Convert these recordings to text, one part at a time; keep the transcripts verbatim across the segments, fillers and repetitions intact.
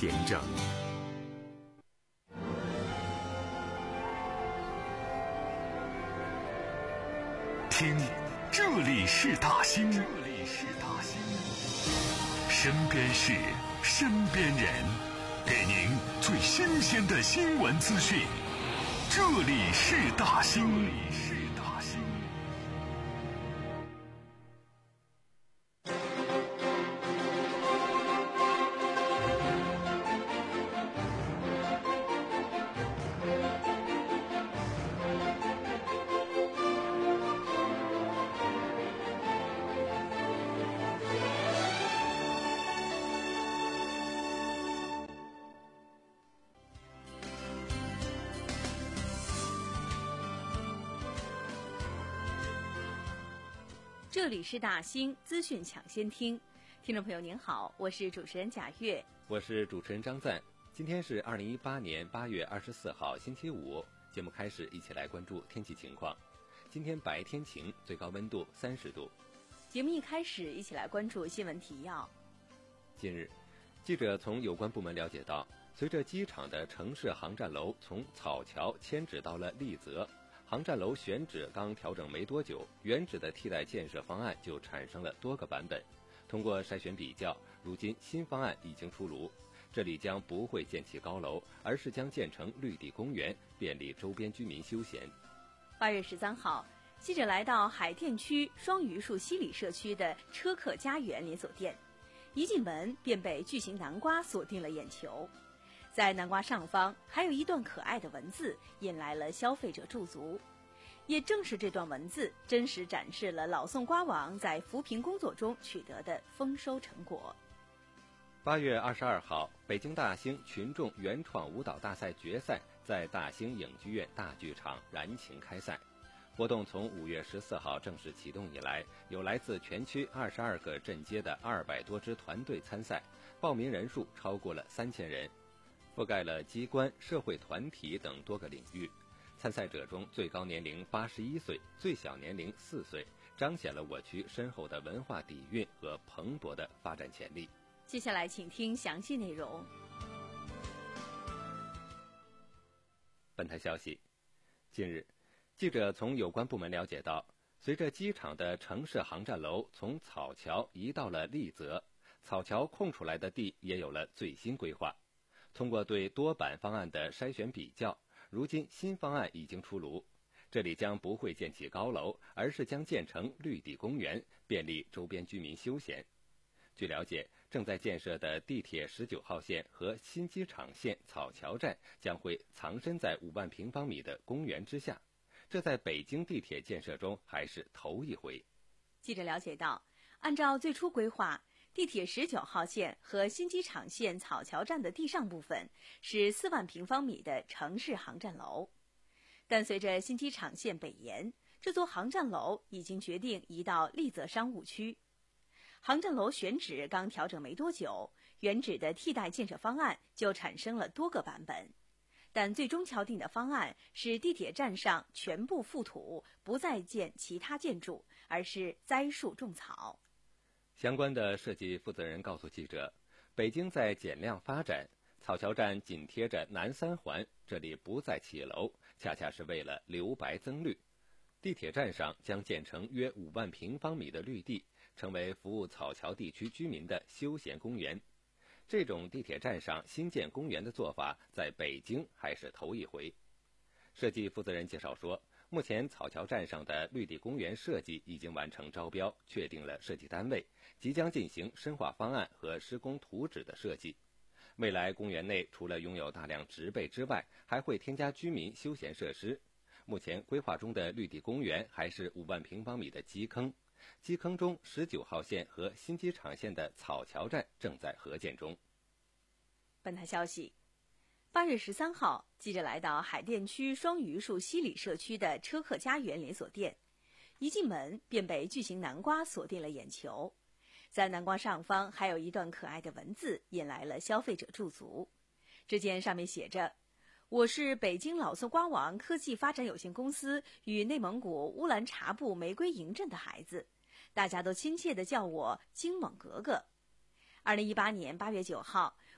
点整。听，这里是大兴，这里是大兴，身边事，身边人，给您最新鲜的新闻资讯。这里是大兴，这里是大兴。 这里是大兴资讯抢先听，听众朋友您好，我是主持人贾月， 我是主持人张赞。今天是二零一八年八月二十四号星期五，节目开始，一起来关注天气情况。今天白天晴，最高温度三十度。 节目一开始，一起来关注新闻提要。 近日，记者从有关部门了解到，随着机场的城市航站楼从草桥迁址到了丽泽，航站楼选址刚调整没多久，原址的替代建设方案就产生了多个版本。通过筛选比较，如今新方案已经出炉，这里将不会建起高楼，而是将建成绿地公园，便利周边居民休闲。 八月十三号，记者来到海淀区双榆树西里社区的车客家园连锁店，一进门便被巨型南瓜锁定了眼球。在南瓜上方还有一段可爱的文字，引来了消费者驻足。也正是这段文字，真实展示了老宋瓜王在扶贫工作中取得的丰收成果。 八月二十二号，北京大兴群众原创舞蹈大赛决赛在大兴影剧院大剧场燃情开赛。活动从五月十四号正式启动以来，有来自全区二十二个镇街的二百多支团队参赛，报名人数超过了三千人。覆盖了机关、社会团体等多个领域，参赛者中最高年龄八十一岁，最小年龄四岁，彰显了我区深厚的文化底蕴和蓬勃的发展潜力。 接下来请听详细内容。 本台消息，近日，记者从有关部门了解到，随着机场的城市航站楼从草桥移到了丽泽，草桥空出来的地也有了最新规划。通过对多版方案的筛选比较，如今新方案已经出炉，这里将不会建起高楼，而是将建成绿地公园，便利周边居民休闲。据了解，正在建设的地铁十九号线和新机场线草桥站将会藏身在五万平方米的公园之下，这在北京地铁建设中还是头一回。 记者了解到，按照最初规划，地铁十九号线和新机场线草桥站的地上部分是四万平方米的城市航站楼，但随着新机场线北延，这座航站楼已经决定移到丽泽商务区。航站楼选址刚调整没多久，原址的替代建设方案就产生了多个版本，但最终敲定的方案是地铁站上全部覆土，不再建其他建筑，而是栽树种草。 相关的设计负责人告诉记者，北京在减量发展，草桥站紧贴着南三环，这里不再起楼，恰恰是为了留白增绿。地铁站上将建成约五万平方米的绿地，成为服务草桥地区居民的休闲公园。这种地铁站上新建公园的做法，在北京还是头一回。设计负责人介绍说，目前草桥站上的绿地公园设计已经完成招标，确定了设计单位，即将进行深化方案和施工图纸的设计。未来公园内除了拥有大量植被之外，还会添加居民休闲设施。目前规划中的绿地公园还是五万平方米的基坑，基坑中十九号线和新机场线的草桥站正在合建中。 本台消息，八月十三号，记者来到海淀区双榆树西里社区的车客家园连锁店，一进门便被巨型南瓜锁定了眼球。在南瓜上方还有一段可爱的文字，引来了消费者驻足。只见上面写着：我是北京老宋瓜王科技发展有限公司与内蒙古乌兰察布玫瑰营镇的孩子，大家都亲切地叫我金猛格格。二零一八年八月九号，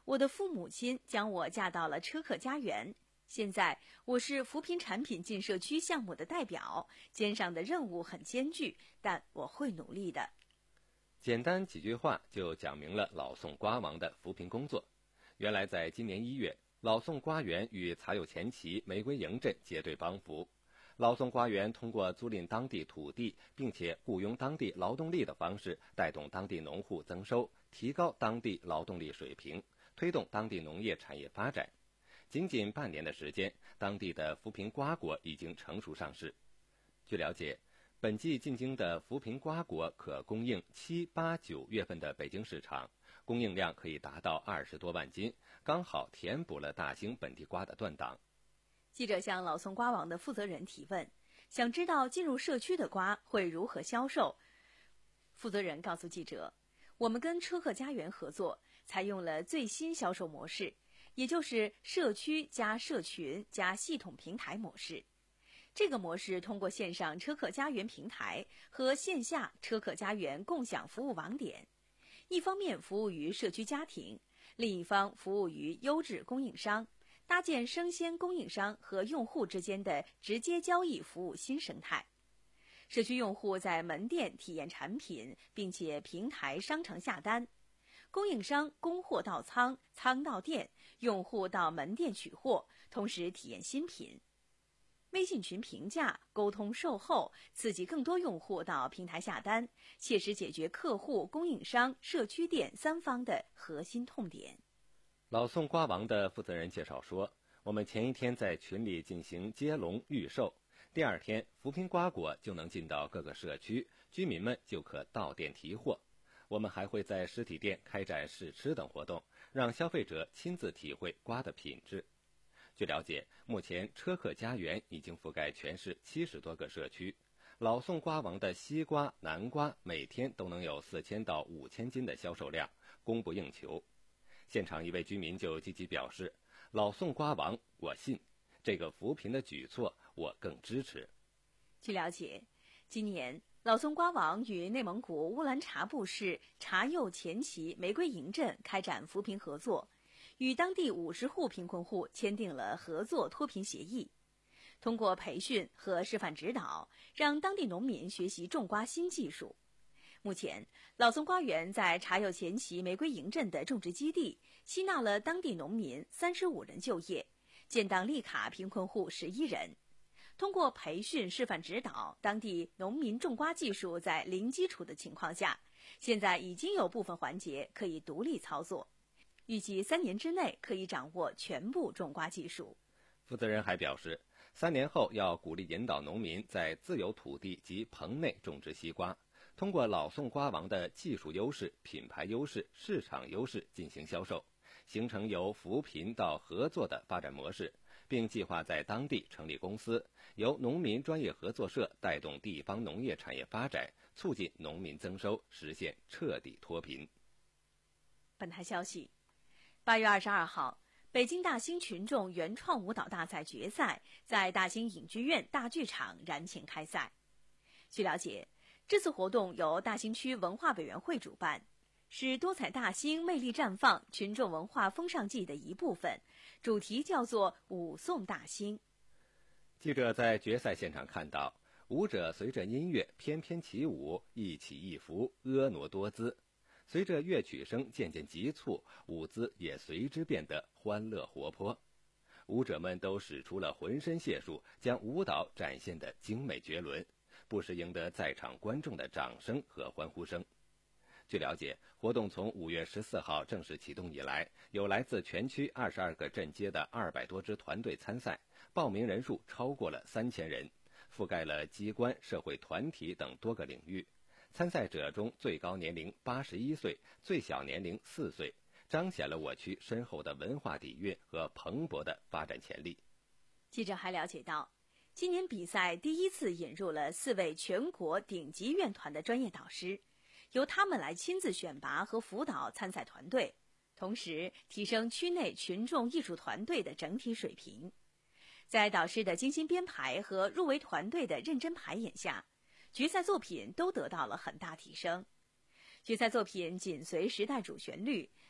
我的父母亲将我嫁到了车客家园。现在我是扶贫产品进社区项目的代表，肩上的任务很艰巨，但我会努力的。 简单几句话就讲明了老宋瓜王的扶贫工作。原来在今年一月，老宋瓜园与茶友前旗玫瑰营镇结对帮扶。老宋瓜园通过租赁当地土地，并且雇佣当地劳动力的方式，带动当地农户增收，提高当地劳动力水平，推动当地农业产业发展。仅仅半年的时间，当地的扶贫瓜果已经成熟上市。据了解，本季进京的扶贫瓜果可供应七八九月份的北京市场，供应量可以达到二十多万斤，刚好填补了大兴本地瓜的断档。 记者向老宋瓜王的负责人提问，想知道进入社区的瓜会如何销售。负责人告诉记者，我们跟车客家园合作，采用了最新销售模式，也就是社区加社群加系统平台模式。这个模式通过线上车客家园平台和线下车客家园共享服务网点，一方面服务于社区家庭，另一方服务于优质供应商，搭建生鲜供应商和用户之间的直接交易服务新生态。社区用户在门店体验产品，并且平台商城下单，供应商供货到仓，仓到店，用户到门店取货，同时体验新品。微信群评价、沟通售后，刺激更多用户到平台下单，切实解决客户、供应商、社区店三方的核心痛点。 老宋瓜王的负责人介绍说，我们前一天在群里进行接龙预售，第二天扶贫瓜果就能进到各个社区，居民们就可到店提货。我们还会在实体店开展试吃等活动，让消费者亲自体会瓜的品质。据了解，目前车客家园已经覆盖全市七十多个社区，老宋瓜王的西瓜、南瓜每天都能有四千到五千斤的销售量，供不应求。现场一位居民就积极表示，老宋瓜王我信，这个扶贫的举措我更支持。 据了解，今年老宋瓜王与内蒙古乌兰察布市茶右前旗玫瑰营镇开展扶贫合作，与当地五十户贫困户签订了合作脱贫协议。通过培训和示范指导，让当地农民学习种瓜新技术。目前，老宋瓜园在茶右前旗玫瑰营镇的种植基地吸纳了当地农民三十五人就业，建档立卡贫困户十一人。通过培训示范指导，当地农民种瓜技术在零基础的情况下，现在已经有部分环节可以独立操作。预计三年之内可以掌握全部种瓜技术。 负责人还表示，三年后要鼓励引导农民在自有土地及棚内种植西瓜，通过老宋瓜王的技术优势、品牌优势、市场优势进行销售，形成由扶贫到合作的发展模式，并计划在当地成立公司，由农民专业合作社带动地方农业产业发展，促进农民增收，实现彻底脱贫。 本台消息，八月二十二号，北京大兴群众原创舞蹈大赛决赛在大兴影剧院大剧场燃情开赛。据了解，这次活动由大兴区文化委员会主办，是多彩大兴魅力绽放群众文化风尚季的一部分，主题叫做舞颂大兴。 记者在决赛现场看到，舞者随着音乐翩翩起舞，一起一伏，婀娜多姿。随着乐曲声渐渐急促，舞姿也随之变得欢乐活泼。舞者们都使出了浑身解数，将舞蹈展现得精美绝伦，不时赢得在场观众的掌声和欢呼声。据了解，活动从五月十四号正式启动以来，有来自全区二十二个镇街的二百多支团队参赛，报名人数超过了三千人，覆盖了机关、社会团体等多个领域。参赛者中最高年龄八十一岁，最小年龄四岁，彰显了我区深厚的文化底蕴和蓬勃的发展潜力。 记者还了解到，今年比赛第一次引入了四位全国顶级院团的专业导师，由他们来亲自选拔和辅导参赛团队，同时提升区内群众艺术团队的整体水平。在导师的精心编排和入围团队的认真排演下，决赛作品都得到了很大提升。决赛作品紧随时代主旋律，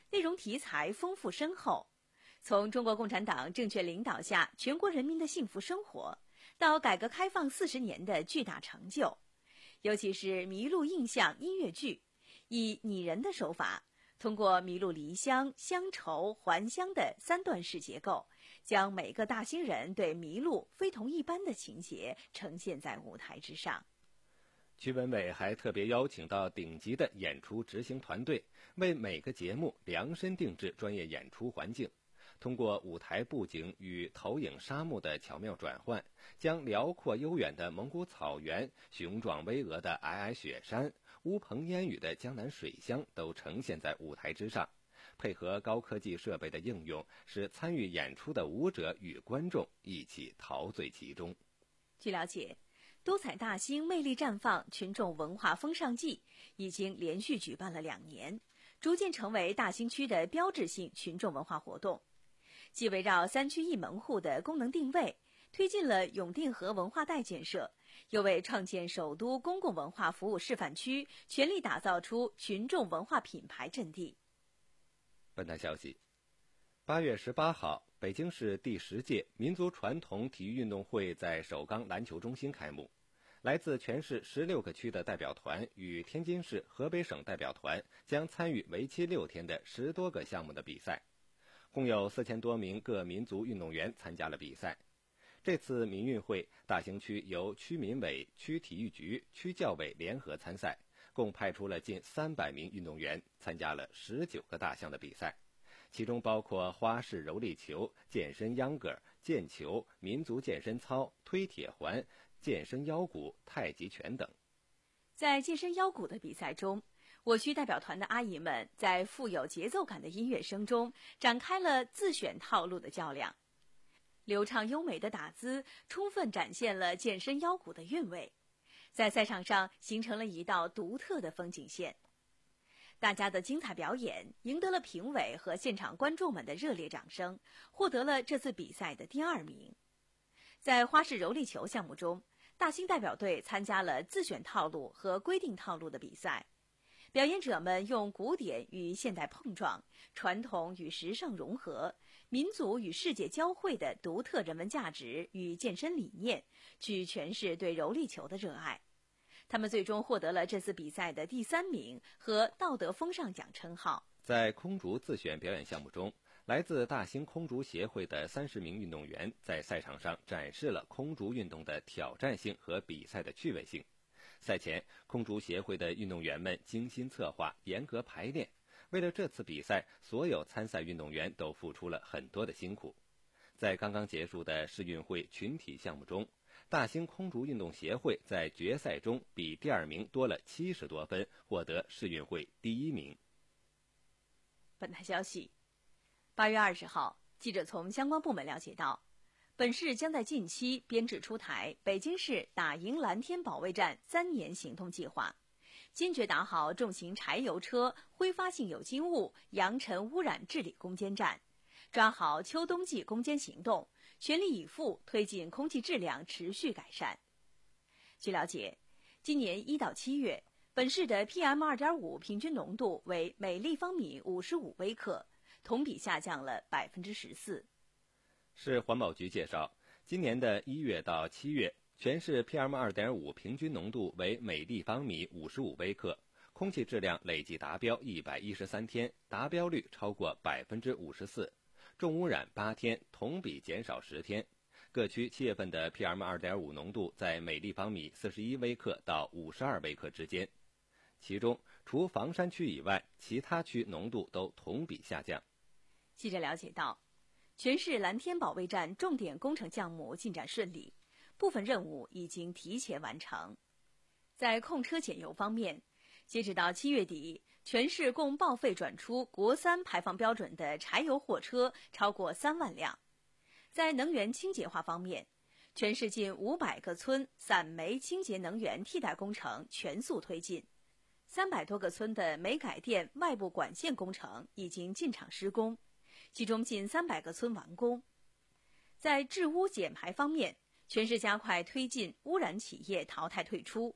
内容题材丰富深厚，从中国共产党正确领导下全国人民的幸福生活，到改革开放四十年的巨大成就，尤其是麋鹿印象音乐剧，以拟人的手法，通过麋鹿离乡、乡愁、还乡的三段式结构，将每个大兴人对麋鹿非同一般的情节呈现在舞台之上。 曲文伟还特别邀请到顶级的演出执行团队，为每个节目量身定制专业演出环境，通过舞台布景与投影沙幕的巧妙转换，将辽阔悠远的蒙古草原、雄壮巍峨的皑皑雪山、乌篷烟雨的江南水乡都呈现在舞台之上，配合高科技设备的应用，使参与演出的舞者与观众一起陶醉其中。 据了解，多彩大兴魅力绽放群众文化风尚季已经连续举办了两年，逐渐成为大兴区的标志性群众文化活动。既围绕三区一门户的功能定位，推进了永定河文化带建设，又为创建首都公共文化服务示范区全力打造出群众文化品牌阵地。 本台消息，八月十八号，北京市第十届民族传统体育运动会在首钢篮球中心开幕。来自全市十六个区的代表团与天津市、河北省代表团将参与为期六天的十多个项目的比赛，共有四千多名各民族运动员参加了比赛。这次民运会，大兴区由区民委、区体育局、区教委联合参赛，共派出了近三百名运动员，参加了十九个大项的比赛，其中包括花式柔力球、健身秧歌、毽球、民族健身操、推铁环、健身腰鼓、太极拳等。 在健身腰鼓的比赛中，我区代表团的阿姨们在富有节奏感的音乐声中展开了自选套路的较量，流畅优美的打姿充分展现了健身腰鼓的韵味，在赛场上形成了一道独特的风景线。大家的精彩表演赢得了评委和现场观众们的热烈掌声，获得了这次比赛的第二名。在花式柔力球项目中，大兴代表队参加了自选套路和规定套路的比赛，表演者们用古典与现代碰撞、传统与时尚融合、民族与世界交汇的独特人文价值与健身理念，去诠释对柔力球的热爱。他们最终获得了这次比赛的第三名和道德风尚奖称号。 在空竹自选表演项目中，来自大兴空竹协会的三十名运动员在赛场上展示了空竹运动的挑战性和比赛的趣味性。赛前，空竹协会的运动员们精心策划、严格排练，为了这次比赛，所有参赛运动员都付出了很多的辛苦。在刚刚结束的世运会群体项目中，大兴空竹运动协会在决赛中比第二名多了七十多分，获得世运会第一名。 本台消息，八月二十号，记者从相关部门了解到，本市将在近期编制出台北京市打赢蓝天保卫战三年行动计划，坚决打好重型柴油车挥发性有机物扬尘污染治理攻坚战，抓好秋冬季攻坚行动，全力以赴推进空气质量持续改善。据了解，今年一到七月，本市的 P M 二点五 平均浓度为每立方米五十五微克，同比下降了百分之十四。 市环保局介绍，今年的一月到七月，全市 P M 二点五 平均浓度为每立方米五十五微克，空气质量累计达标一百一十三天，达标率超过百分之五十四，重污染八天，同比减少十天。各区七月份的 P M 二点五 浓度在每立方米四十一微克到五十二微克之间，其中除房山区以外，其他区浓度都同比下降。 记者了解到，全市蓝天保卫战重点工程项目进展顺利，部分任务已经提前完成。在控车减油方面，截止到七月底，全市共报废转出国三排放标准的柴油货车超过三万辆。在能源清洁化方面，全市近五百个村散煤清洁能源替代工程全速推进，三百多个村的煤改电外部管线工程已经进场施工，其中近三百个村完工。在治污减排方面，全市加快推进污染企业淘汰退出，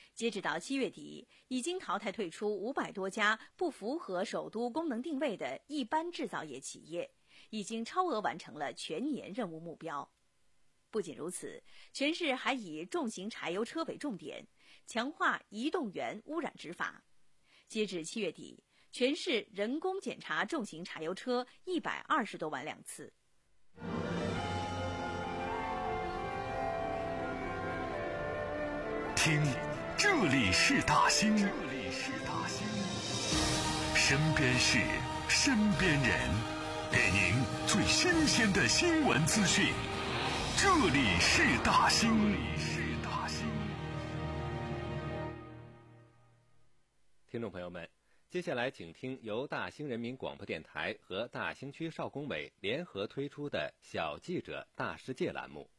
截止到七月底，已经淘汰退出五百多家不符合首都功能定位的一般制造业企业，已经超额完成了全年任务目标。不仅如此，全市还以重型柴油车为重点，强化移动源污染执法。截至七月底，全市人工检查重型柴油车一百二十多万辆次。 听，这里是大兴，这里是大兴，身边事，身边人，给您最新鲜的新闻资讯。这里是大兴，这里是大兴。 听众朋友们，接下来请听由大兴人民广播电台和大兴区少工委联合推出的小记者大世界栏目。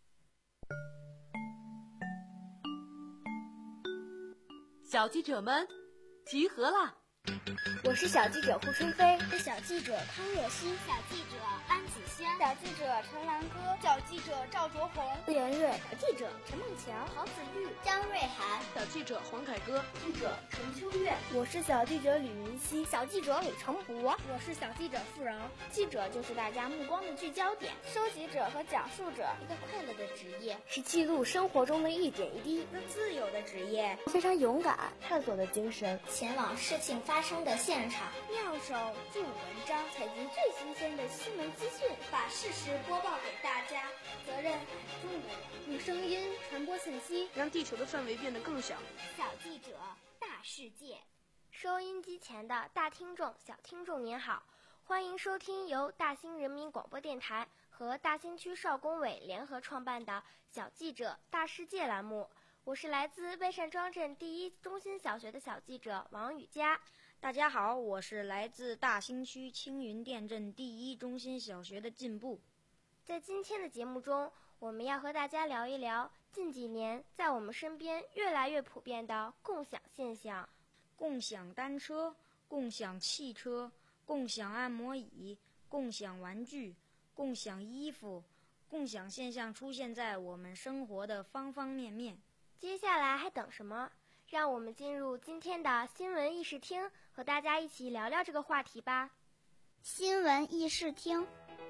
小记者们集合啦！ 我是小记者胡春飞， 是小记者康若曦， 小记者安子轩， 小记者陈兰歌， 小记者赵卓红， 顾元瑞， 小记者陈梦强， 郝子玉， 张瑞涵， 小记者黄凯歌， 记者陈秋月。 我是小记者吕云熙， 小记者李成博， 我是小记者付饶。 记者就是大家目光的聚焦点， 收集者和讲述者， 一个快乐的职业， 是记录生活中的一点一滴， 一个自由的职业， 非常勇敢，探索的精神， 前往事情发生的现场。 妙手著文章， 采集最新鲜的新闻资讯， 把事实播报给大家。 责任重的人， 用声音传播信息， 让地球的范围变得更小。 小记者大世界， 收音机前的大听众、小听众您好，欢迎收听由大兴人民广播电台和大兴区少工委联合创办的小记者大世界栏目。我是来自魏善庄镇第一中心小学的小记者王雨佳。 大家好，我是来自大兴区青云店镇第一中心小学的进步。 在今天的节目中，我们要和大家聊一聊近几年在我们身边越来越普遍的共享现象。 共享单车、共享汽车、共享按摩椅、共享玩具、共享衣服，共享现象出现在我们生活的方方面面。 接下来还等什么？让我们进入今天的新闻议事厅，和大家一起聊聊这个话题吧。 新闻议事厅，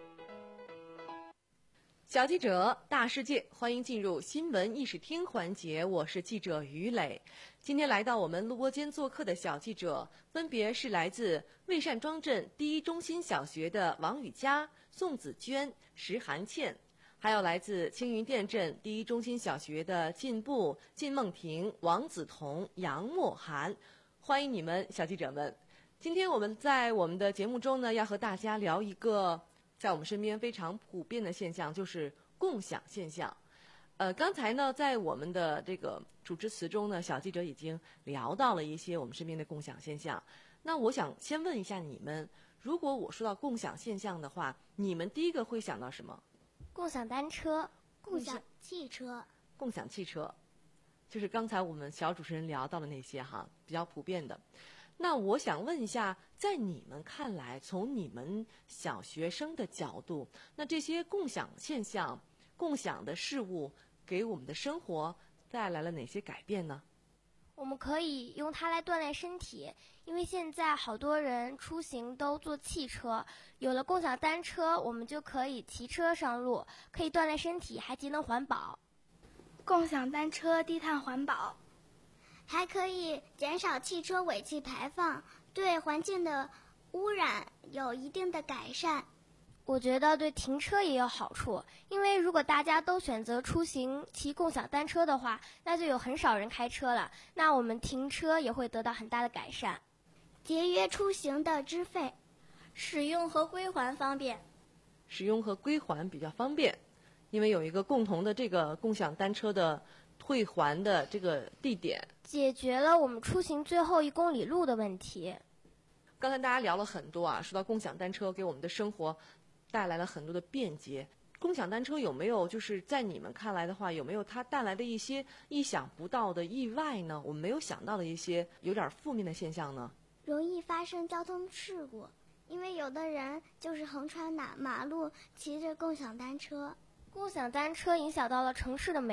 小记者大世界，欢迎进入新闻议事厅环节。我是记者于磊。今天来到我们录播间做客的小记者，分别是来自魏善庄镇第一中心小学的王雨佳、宋子娟、石涵倩。还有来自青云店镇第一中心小学的进步、靳梦婷、王子彤、杨默涵，欢迎你们，小记者们。今天我们在我们的节目中呢，要和大家聊一个在我们身边非常普遍的现象，就是共享现象。呃，刚才呢，在我们的这个主持词中呢，小记者已经聊到了一些我们身边的共享现象。那我想先问一下你们，如果我说到共享现象的话，你们第一个会想到什么？ 共享单车、 共享汽车、 共享汽车，就是刚才我们小主持人聊到的那些哈，比较普遍的。那我想问一下，在你们看来，从你们小学生的角度，那这些共享现象、共享的事物给我们的生活带来了哪些改变呢？ 我们可以用它来锻炼身体，因为现在好多人出行都坐汽车，有了共享单车，我们就可以骑车上路，可以锻炼身体，还节能环保。 共享单车低碳环保， 还可以减少汽车尾气排放，对环境的污染有一定的改善。 我觉得对停车也有好处，因为如果大家都选择出行骑共享单车的话，那就有很少人开车了，那我们停车也会得到很大的改善。 节约出行的支费， 使用和归还方便。 使用和归还比较方便，因为有一个共同的这个共享单车的退还的这个地点， 解决了我们出行最后一公里路的问题。 刚才大家聊了很多啊，说到共享单车给我们的生活带来了很多的便捷。共享单车有没有就是在你们看来的话，有没有它带来的一些意想不到的意外呢？我们没有想到的一些有点负面的现象呢？ 容易发生交通事故，因为有的人就是横穿马马路骑着共享单车。 共享单车影响到了城市的美，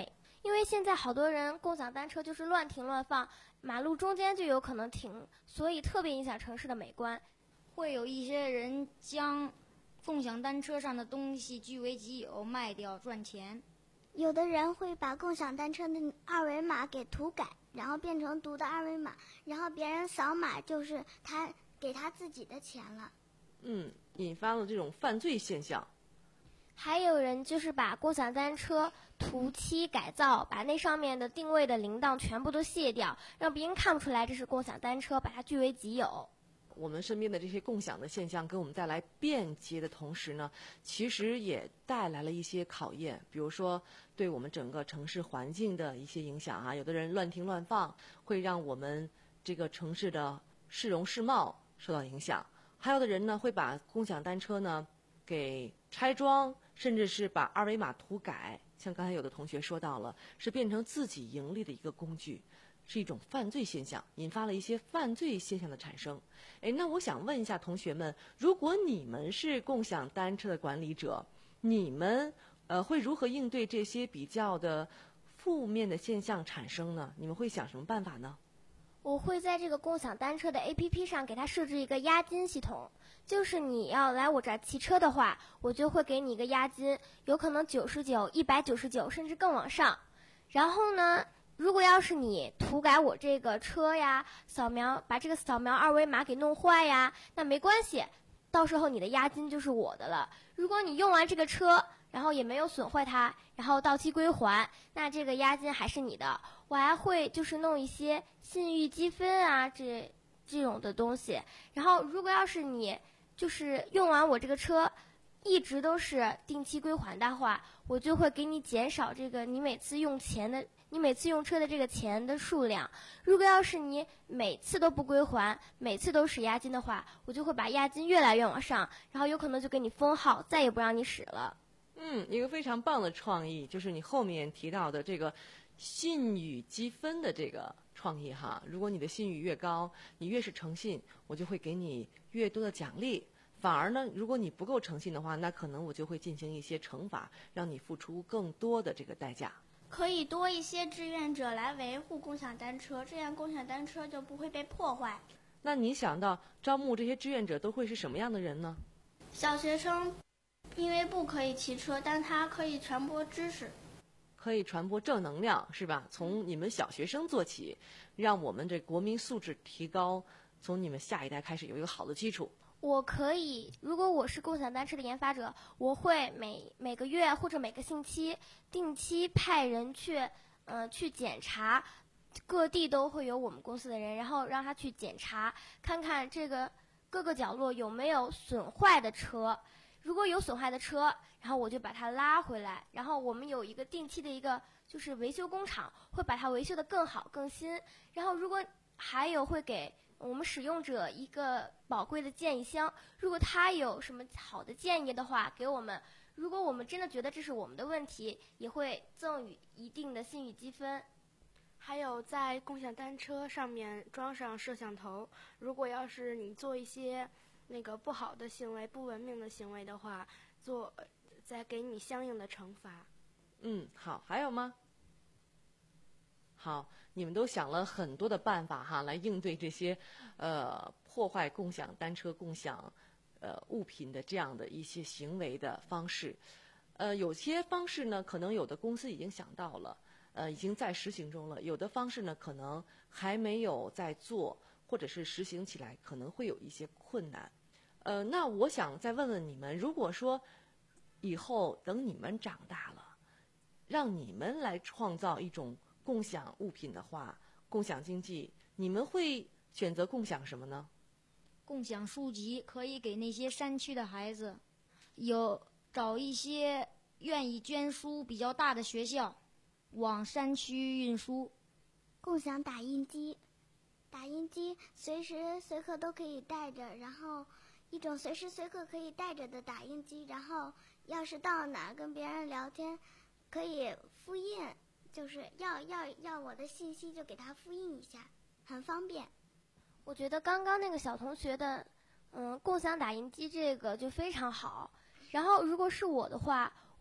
因为现在好多人共享单车就是乱停乱放，马路中间就有可能停，所以特别影响城市的美观。 会有一些人将共享单车上的东西据为己有，卖掉赚钱。 有的人会把共享单车的二维码给涂改，然后变成读的二维码，然后别人扫码就是他给他自己的钱了。 嗯，引发了这种犯罪现象。 还有人就是把共享单车涂漆改造，把那上面的定位的铃铛全部都卸掉，让别人看不出来这是共享单车，把它据为己有。 我们身边的这些共享的现象给我们带来便捷的同时呢，其实也带来了一些考验，比如说对我们整个城市环境的一些影响啊。有的人乱停乱放，会让我们这个城市的市容市貌受到影响。还有的人呢，会把共享单车呢给拆装，甚至是把二维码涂改，像刚才有的同学说到了，是变成自己盈利的一个工具，是一种犯罪现象，引发了一些犯罪现象的产生。哎，那我想问一下同学们，如果你们是共享单车的管理者，你们呃会如何应对这些比较的负面的现象产生呢？你们会想什么办法呢？ 我会在这个共享单车的 A P P 上给它设置一个押金系统，就是你要来我这儿骑车的话，我就会给你一个押金，有可能九十九、一百九十九，甚至更往上。然后呢，如果要是你涂改我这个车呀，扫描把这个扫描二维码给弄坏呀，那没关系，到时候你的押金就是我的了。如果你用完这个车，然后也没有损坏它，然后到期归还，那这个押金还是你的。我还会就是弄一些信誉积分啊，这这种的东西。然后如果要是你就是用完我这个车，一直都是定期归还的话，我就会给你减少这个你每次用钱的，你每次用车的这个钱的数量。如果要是你每次都不归还，每次都使押金的话，我就会把押金越来越往上，然后有可能就给你封号，再也不让你使了。 嗯，一个非常棒的创意，就是你后面提到的这个信誉积分的这个创意哈。如果你的信誉越高，你越是诚信，我就会给你越多的奖励。反而呢，如果你不够诚信的话，那可能我就会进行一些惩罚，让你付出更多的这个代价。 可以多一些志愿者来维护共享单车，这样共享单车就不会被破坏。 那你想到招募这些志愿者都会是什么样的人呢？ 小学生，因为不可以骑车，但他可以传播知识， 可以传播正能量，是吧？从你们小学生做起，让我们这国民素质提高，从你们下一代开始有一个好的基础。 我可以，如果我是共享单车的研发者，我会每每个月或者每个星期定期派人去，呃，去检查，各地都会有我们公司的人，然后让他去检查，看看这个各个角落有没有损坏的车。如果有损坏的车，然后我就把它拉回来，然后我们有一个定期的一个就是维修工厂，会把它维修得更好更新。然后如果还有会给我们使用者一个宝贵的建议箱，如果他有什么好的建议的话给我们，如果我们真的觉得这是我们的问题，也会赠予一定的信誉积分。 还有在共享单车上面装上摄像头，如果要是你做一些那个不好的行为、不文明的行为的话，做再给你相应的惩罚。 嗯，好，还有吗？好，你们都想了很多的办法哈，来应对这些呃破坏共享单车、共享呃物品的这样的一些行为的方式。呃，有些方式呢，可能有的公司已经想到了，呃，已经在实行中了；有的方式呢，可能还没有在做，或者是实行起来可能会有一些困难。呃，那我想再问问你们，如果说以后等你们长大了，让你们来创造一种共享物品的话，共享经济，你们会选择共享什么呢？ 共享书籍，可以给那些山区的孩子，有找一些愿意捐书比较大的学校，往山区运输。 共享打印机，打印机随时随刻都可以带着，然后一种随时随刻可以带着的打印机，然后要是到哪跟别人聊天，可以复印。就是要要要我的信息就给他复印一下，很方便。 我觉得刚刚那个小同学的，嗯，共享打印机这个就非常好。然后如果是我的话，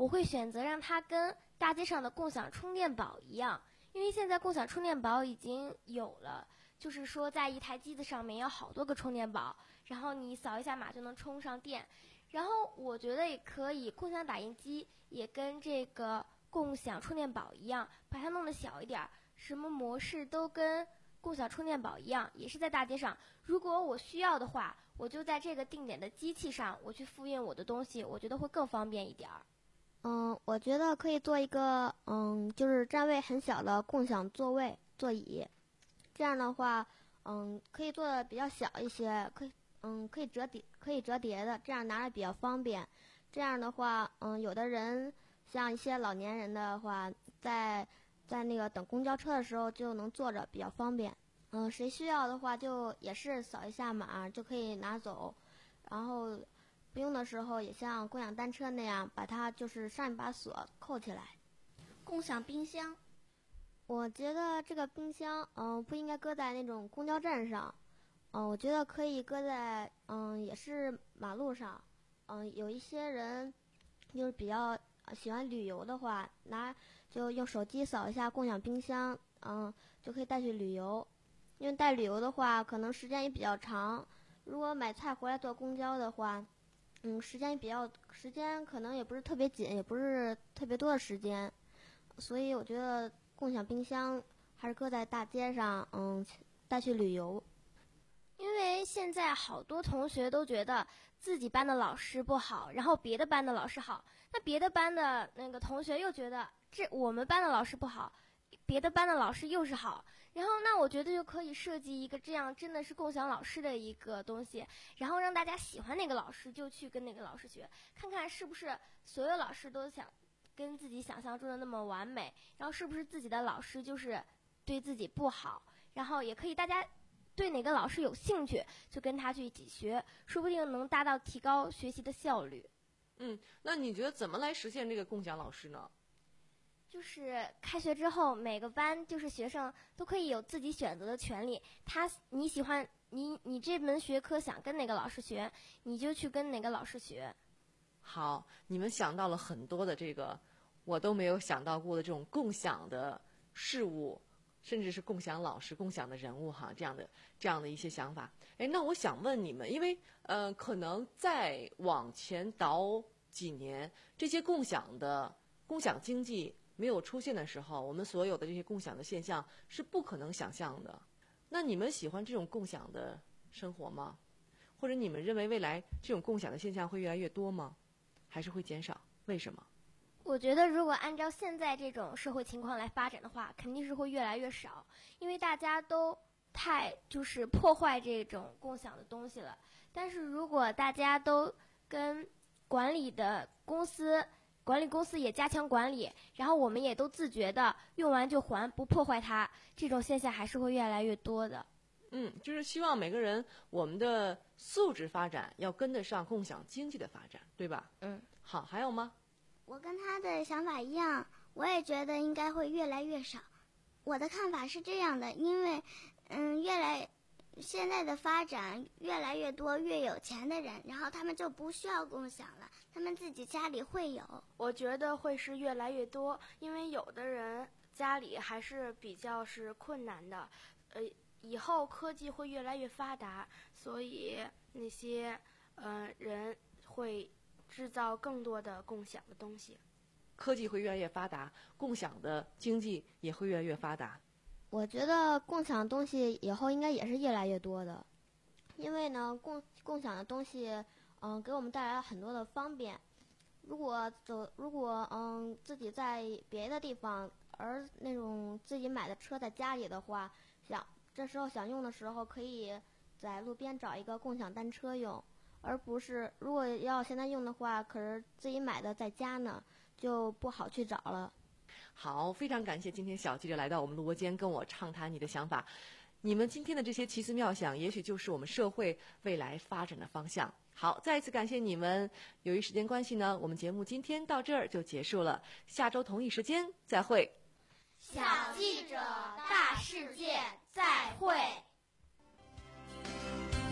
我会选择让它跟大街上的共享充电宝一样，因为现在共享充电宝已经有了，就是说在一台机子上面有好多个充电宝，然后你扫一下码就能充上电。然后我觉得也可以，共享打印机也跟这个共享充电宝一样，把它弄得小一点，什么模式都跟共享充电宝一样，也是在大街上。如果我需要的话，我就在这个定点的机器上，我去复印我的东西，我觉得会更方便一点儿。 嗯，我觉得可以做一个，嗯，就是站位很小的共享座位座椅，这样的话，嗯，可以做的比较小一些，可以，嗯，可以折叠，可以折叠的，这样拿着比较方便。这样的话，嗯，有的人像一些老年人的话，在在那个等公交车的时候就能坐着，比较方便。嗯，谁需要的话就也是扫一下码就可以拿走，然后不用的时候也像共享单车那样把它就是上一把锁扣起来。 共享冰箱， 我觉得这个冰箱嗯、呃、不应该搁在那种公交站上，嗯、呃、我觉得可以搁在嗯、呃、也是马路上。嗯、呃、有一些人就是比较喜欢旅游的话，拿就用手机扫一下共享冰箱，嗯、呃、就可以带去旅游。因为带旅游的话可能时间也比较长，如果买菜回来坐公交的话，嗯，时间比较时间可能也不是特别紧，也不是特别多的时间，所以我觉得共享冰箱还是搁在大街上，嗯，带去旅游。 因为现在好多同学都觉得自己班的老师不好，然后别的班的老师好，那别的班的那个同学又觉得这我们班的老师不好，别的班的老师又是好。然后那我觉得就可以设计一个这样真的是共享老师的一个东西，然后让大家喜欢哪个老师就去跟哪个老师学，看看是不是所有老师都想跟自己想象中的那么完美，然后是不是自己的老师就是对自己不好，然后也可以大家对哪个老师有兴趣就跟他去一起学，说不定能达到提高学习的效率。 嗯，那你觉得怎么来实现这个共享老师呢？ 就是开学之后，每个班就是学生都可以有自己选择的权利。他你喜欢你你这门学科想跟哪个老师学，你就去跟哪个老师学。 好，你们想到了很多的这个我都没有想到过的这种共享的事物，甚至是共享老师、共享的人物哈，这样的这样的一些想法。哎，那我想问你们，因为呃，可能再往前倒几年，这些共享的共享经济没有出现的时候，我们所有的这些共享的现象是不可能想象的。那你们喜欢这种共享的生活吗？或者你们认为未来这种共享的现象会越来越多吗？还是会减少？为什么？ 我觉得如果按照现在这种社会情况来发展的话，肯定是会越来越少，因为大家都太就是破坏这种共享的东西了。但是如果大家都跟管理的公司管理公司也加强管理，然后我们也都自觉的用完就还，不破坏它，这种现象还是会越来越多的。 嗯，就是希望每个人我们的素质发展要跟得上共享经济的发展，对吧？ 嗯， 好，还有吗？ 我跟他的想法一样，我也觉得应该会越来越少。我的看法是这样的，因为嗯，越来现在的发展越来越多越有钱的人，然后他们就不需要共享了，他们自己家里会有。 我觉得会是越来越多，因为有的人家里还是比较是困难的，呃，以后科技会越来越发达，所以那些呃人会制造更多的共享的东西。 科技会越来越发达，共享的经济也会越来越发达。 我觉得共享的东西以后应该也是越来越多的，因为呢，共共享的东西，嗯、呃，给我们带来了很多的方便。如果走，如果嗯自己在别的地方，而那种自己买的车在家里的话，想这时候想用的时候，可以在路边找一个共享单车用，而不是如果要现在用的话，可是自己买的在家呢，就不好去找了。 好，非常感谢今天小记者来到我们录播间跟我畅谈你的想法。你们今天的这些奇思妙想，也许就是我们社会未来发展的方向。好，再一次感谢你们。由于时间关系呢，我们节目今天到这儿就结束了。下周同一时间再会。 小记者大世界再会。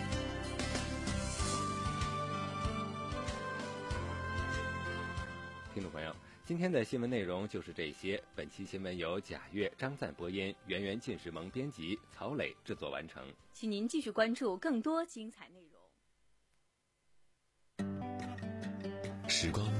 听听众朋友，今天的新闻内容就是这些。本期新闻由贾越、张赞播音，圆圆、进士萌编辑，曹磊制作完成。 请您继续关注更多精彩内容。 时光